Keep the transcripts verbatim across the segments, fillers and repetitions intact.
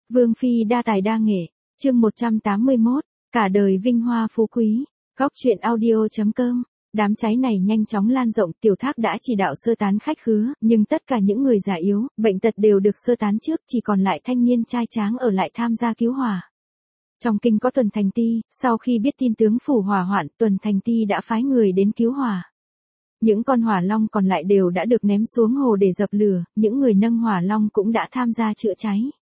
Vương phi đa tài đa nghệ, chương một trăm tám mươi mốt, cả đời vinh hoa phú quý. Góc truyện audio chấm com. Đám cháy này nhanh chóng lan rộng, Tiểu Thác đã chỉ đạo sơ tán khách khứa, nhưng tất cả những người già yếu, bệnh tật đều được sơ tán trước, chỉ còn lại thanh niên trai tráng ở lại tham gia cứu hỏa. Trong kinh có Tuần Thành Ti, sau khi biết tin tướng phủ hỏa hoạn, Tuần Thành Ti đã phái người đến cứu hỏa. Những con hỏa long còn lại đều đã được ném xuống hồ để dập lửa, những người nâng hỏa long cũng đã tham gia chữa cháy.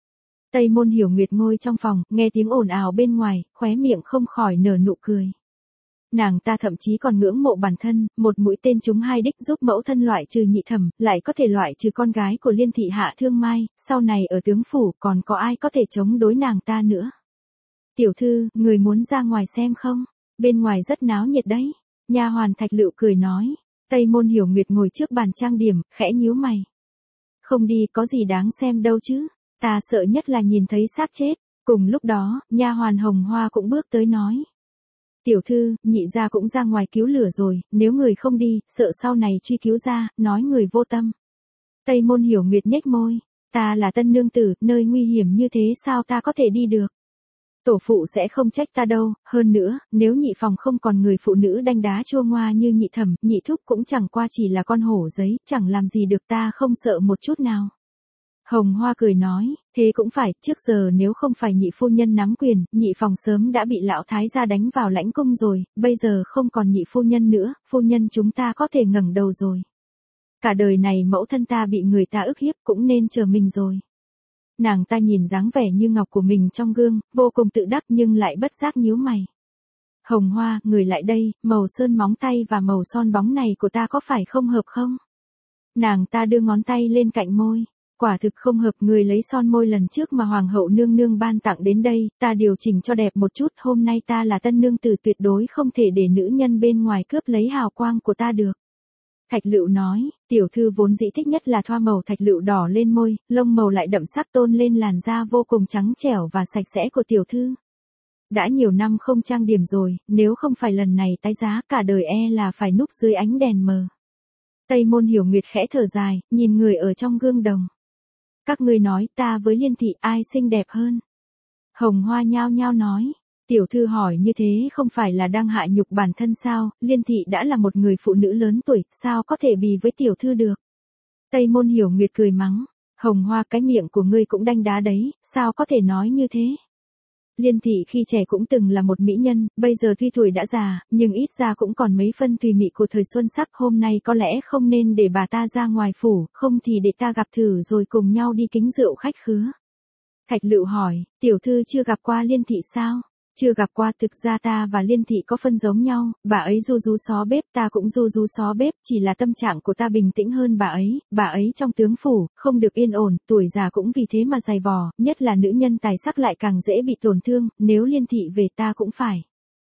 Tây Môn Hiểu Nguyệt ngồi trong phòng, nghe tiếng ồn ào bên ngoài, khóe miệng không khỏi nở nụ cười. Nàng ta thậm chí còn ngưỡng mộ bản thân, một mũi tên trúng hai đích giúp mẫu thân loại trừ Nhị Thẩm, lại có thể loại trừ con gái của Liên thị Hạ Thương Mai, sau này ở tướng phủ còn có ai có thể chống đối nàng ta nữa. Tiểu thư, người muốn ra ngoài xem không? Bên ngoài rất náo nhiệt đấy. Nha hoàn Thạch Lựu cười nói. Tây Môn Hiểu Nguyệt ngồi trước bàn trang điểm, khẽ nhíu mày. Không đi, có gì đáng xem đâu chứ, ta sợ nhất là nhìn thấy xác chết. Cùng lúc đó, nha hoàn Hồng Hoa cũng bước tới nói. Tiểu thư, nhị gia cũng ra ngoài cứu lửa rồi, nếu người không đi, sợ sau này truy cứu ra, nói người vô tâm. Tây Môn Hiểu Nguyệt nhếch môi, ta là tân nương tử, nơi nguy hiểm như thế sao ta có thể đi được. Tổ phụ sẽ không trách ta đâu, hơn nữa, nếu nhị phòng không còn người phụ nữ đanh đá chua ngoa như Nhị Thẩm, Nhị Thúc cũng chẳng qua chỉ là con hổ giấy, chẳng làm gì được ta, không sợ một chút nào. Hồng Hoa cười nói, thế cũng phải, trước giờ nếu không phải nhị phu nhân nắm quyền, nhị phòng sớm đã bị lão thái gia đánh vào lãnh cung rồi, bây giờ không còn nhị phu nhân nữa, phu nhân chúng ta có thể ngẩng đầu rồi. Cả đời này mẫu thân ta bị người ta ức hiếp cũng nên chờ mình rồi. Nàng ta nhìn dáng vẻ như ngọc của mình trong gương, vô cùng tự đắc nhưng lại bất giác nhíu mày. Hồng Hoa, người lại đây, màu sơn móng tay và màu son bóng này của ta có phải không hợp không? Nàng ta đưa ngón tay lên cạnh môi. Quả thực không hợp, người lấy son môi lần trước mà hoàng hậu nương nương ban tặng đến đây, ta điều chỉnh cho đẹp một chút, hôm nay ta là tân nương tử tuyệt đối không thể để nữ nhân bên ngoài cướp lấy hào quang của ta được. Thạch Lựu nói, tiểu thư vốn dĩ thích nhất là thoa màu thạch lựu đỏ lên môi, lông màu lại đậm sắc tôn lên làn da vô cùng trắng trẻo và sạch sẽ của tiểu thư. Đã nhiều năm không trang điểm rồi, nếu không phải lần này tái giá cả đời e là phải núp dưới ánh đèn mờ. Tây Môn Hiểu Nguyệt khẽ thở dài, nhìn người ở trong gương đồng. Các ngươi nói ta với Liên thị ai xinh đẹp hơn? Hồng Hoa nhao nhao nói. Tiểu thư hỏi như thế không phải là đang hạ nhục bản thân sao, Liên thị đã là một người phụ nữ lớn tuổi, sao có thể bì với tiểu thư được? Tây Môn Hiểu Nguyệt cười mắng, Hồng Hoa cái miệng của ngươi cũng đanh đá đấy, sao có thể nói như thế? Liên thị khi trẻ cũng từng là một mỹ nhân, bây giờ tuy tuổi đã già, nhưng ít ra cũng còn mấy phân tùy mị của thời xuân sắc, hôm nay có lẽ không nên để bà ta ra ngoài phủ, không thì để ta gặp thử rồi cùng nhau đi kính rượu khách khứa. Thạch Lựu hỏi, tiểu thư chưa gặp qua Liên thị sao? Chưa gặp qua, thực ra ta và Liên thị có phân giống nhau, bà ấy ru rú xó bếp, ta cũng ru rú xó bếp, chỉ là tâm trạng của ta bình tĩnh hơn bà ấy, bà ấy trong tướng phủ, không được yên ổn, tuổi già cũng vì thế mà dày vò, nhất là nữ nhân tài sắc lại càng dễ bị tổn thương, nếu Liên thị về ta cũng phải.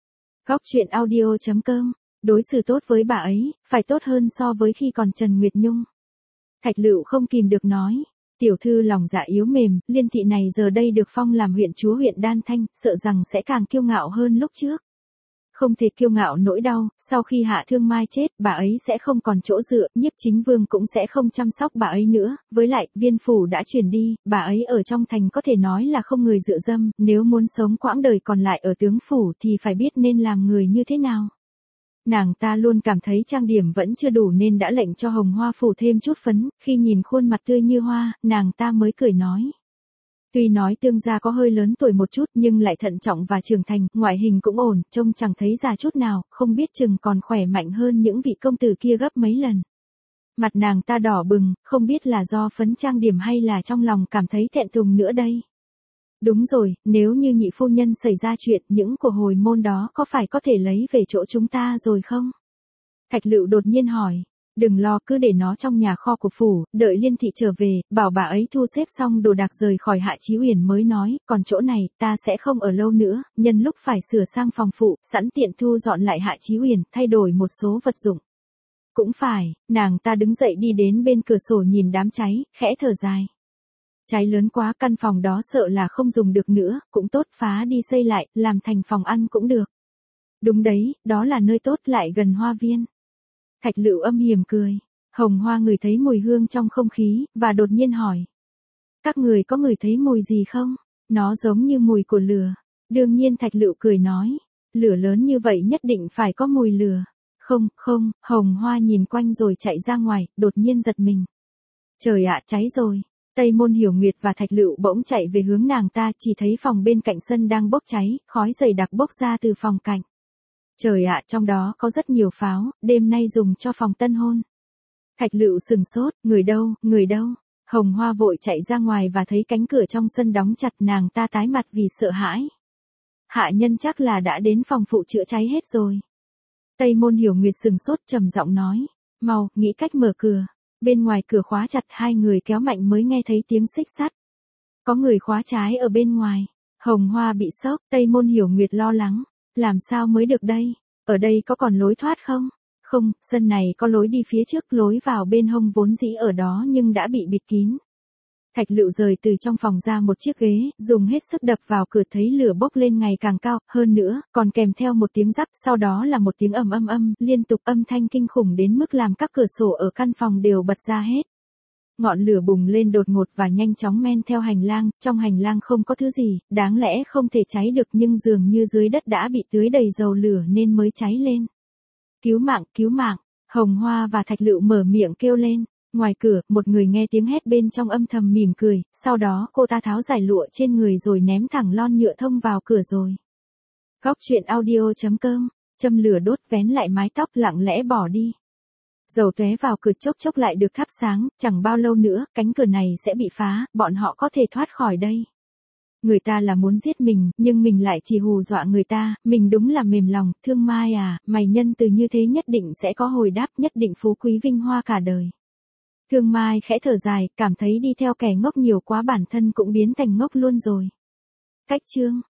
Góc truyện audio chấm com, đối xử tốt với bà ấy, phải tốt hơn so với khi còn Trần Nguyệt Nhung. Thạch Lựu không kìm được nói. Tiểu thư lòng dạ yếu mềm, Liên thị này giờ đây được phong làm huyện chúa huyện Đan Thanh, sợ rằng sẽ càng kiêu ngạo hơn lúc trước. Không thể kiêu ngạo nỗi đau, sau khi Hạ Thương Mai chết, bà ấy sẽ không còn chỗ dựa, Nhiếp Chính Vương cũng sẽ không chăm sóc bà ấy nữa, với lại, viên phủ đã chuyển đi, bà ấy ở trong thành có thể nói là không người dựa dâm, nếu muốn sống quãng đời còn lại ở tướng phủ thì phải biết nên làm người như thế nào. Nàng ta luôn cảm thấy trang điểm vẫn chưa đủ nên đã lệnh cho Hồng Hoa phủ thêm chút phấn, khi nhìn khuôn mặt tươi như hoa, nàng ta mới cười nói. Tuy nói tương gia có hơi lớn tuổi một chút nhưng lại thận trọng và trưởng thành, ngoại hình cũng ổn, trông chẳng thấy già chút nào, không biết chừng còn khỏe mạnh hơn những vị công tử kia gấp mấy lần. Mặt nàng ta đỏ bừng, không biết là do phấn trang điểm hay là trong lòng cảm thấy thẹn thùng nữa đây. Đúng rồi, nếu như nhị phu nhân xảy ra chuyện, những của hồi môn đó có phải có thể lấy về chỗ chúng ta rồi không? Thạch Lựu đột nhiên hỏi, đừng lo, cứ để nó trong nhà kho của phủ, đợi Liên thị trở về, bảo bà ấy thu xếp xong đồ đạc rời khỏi Hạ Chí Uyển mới nói, còn chỗ này, ta sẽ không ở lâu nữa, nhân lúc phải sửa sang phòng phụ, sẵn tiện thu dọn lại Hạ Chí Uyển, thay đổi một số vật dụng. Cũng phải, nàng ta đứng dậy đi đến bên cửa sổ nhìn đám cháy, khẽ thở dài. Cháy lớn quá, căn phòng đó sợ là không dùng được nữa, cũng tốt, phá đi xây lại, làm thành phòng ăn cũng được. Đúng đấy, đó là nơi tốt lại gần hoa viên. Thạch Lựu âm hiểm cười. Hồng Hoa ngửi thấy mùi hương trong không khí, và đột nhiên hỏi. Các người có ngửi thấy mùi gì không? Nó giống như mùi của lửa. Đương nhiên Thạch Lựu cười nói, lửa lớn như vậy nhất định phải có mùi lửa. Không, không, Hồng Hoa nhìn quanh rồi chạy ra ngoài, đột nhiên giật mình. Trời ạ, cháy rồi. Tây Môn Hiểu Nguyệt và Thạch Lựu bỗng chạy về hướng nàng ta, chỉ thấy phòng bên cạnh sân đang bốc cháy, khói dày đặc bốc ra từ phòng cạnh. Trời ạ, trong đó có rất nhiều pháo, đêm nay dùng cho phòng tân hôn. Thạch Lựu sừng sốt, người đâu, người đâu? Hồng Hoa vội chạy ra ngoài và thấy cánh cửa trong sân đóng chặt, nàng ta tái mặt vì sợ hãi. Hạ nhân chắc là đã đến phòng phụ chữa cháy hết rồi. Tây Môn Hiểu Nguyệt sừng sốt trầm giọng nói, mau, nghĩ cách mở cửa. Bên ngoài cửa khóa chặt, hai người kéo mạnh mới nghe thấy tiếng xích sắt. Có người khóa trái ở bên ngoài. Hồng Hoa bị sốc, Tây Môn Hiểu Nguyệt lo lắng. Làm sao mới được đây? Ở đây có còn lối thoát không? Không, sân này có lối đi phía trước, lối vào bên hông vốn dĩ ở đó nhưng đã bị bịt kín. Thạch Lựu rời từ trong phòng ra một chiếc ghế, dùng hết sức đập vào cửa, thấy lửa bốc lên ngày càng cao, hơn nữa, còn kèm theo một tiếng rắc, sau đó là một tiếng ầm âm âm, liên tục âm thanh kinh khủng đến mức làm các cửa sổ ở căn phòng đều bật ra hết. Ngọn lửa bùng lên đột ngột và nhanh chóng men theo hành lang, trong hành lang không có thứ gì, đáng lẽ không thể cháy được nhưng dường như dưới đất đã bị tưới đầy dầu lửa nên mới cháy lên. Cứu mạng, cứu mạng, Hồng Hoa và Thạch Lựu mở miệng kêu lên. Ngoài cửa, một người nghe tiếng hét bên trong âm thầm mỉm cười, sau đó cô ta tháo giải lụa trên người rồi ném thẳng lon nhựa thông vào cửa rồi. Góc truyện audio chấm com, châm lửa đốt vén lại mái tóc lặng lẽ bỏ đi. Dầu tóe vào cửa chốc chốc lại được thắp sáng, chẳng bao lâu nữa, cánh cửa này sẽ bị phá, bọn họ có thể thoát khỏi đây. Người ta là muốn giết mình, nhưng mình lại chỉ hù dọa người ta, mình đúng là mềm lòng, Thương Mai à, mày nhân từ như thế nhất định sẽ có hồi đáp, nhất định phú quý vinh hoa cả đời. Thương Mai khẽ thở dài, cảm thấy đi theo kẻ ngốc nhiều quá bản thân cũng biến thành ngốc luôn rồi. Cách chương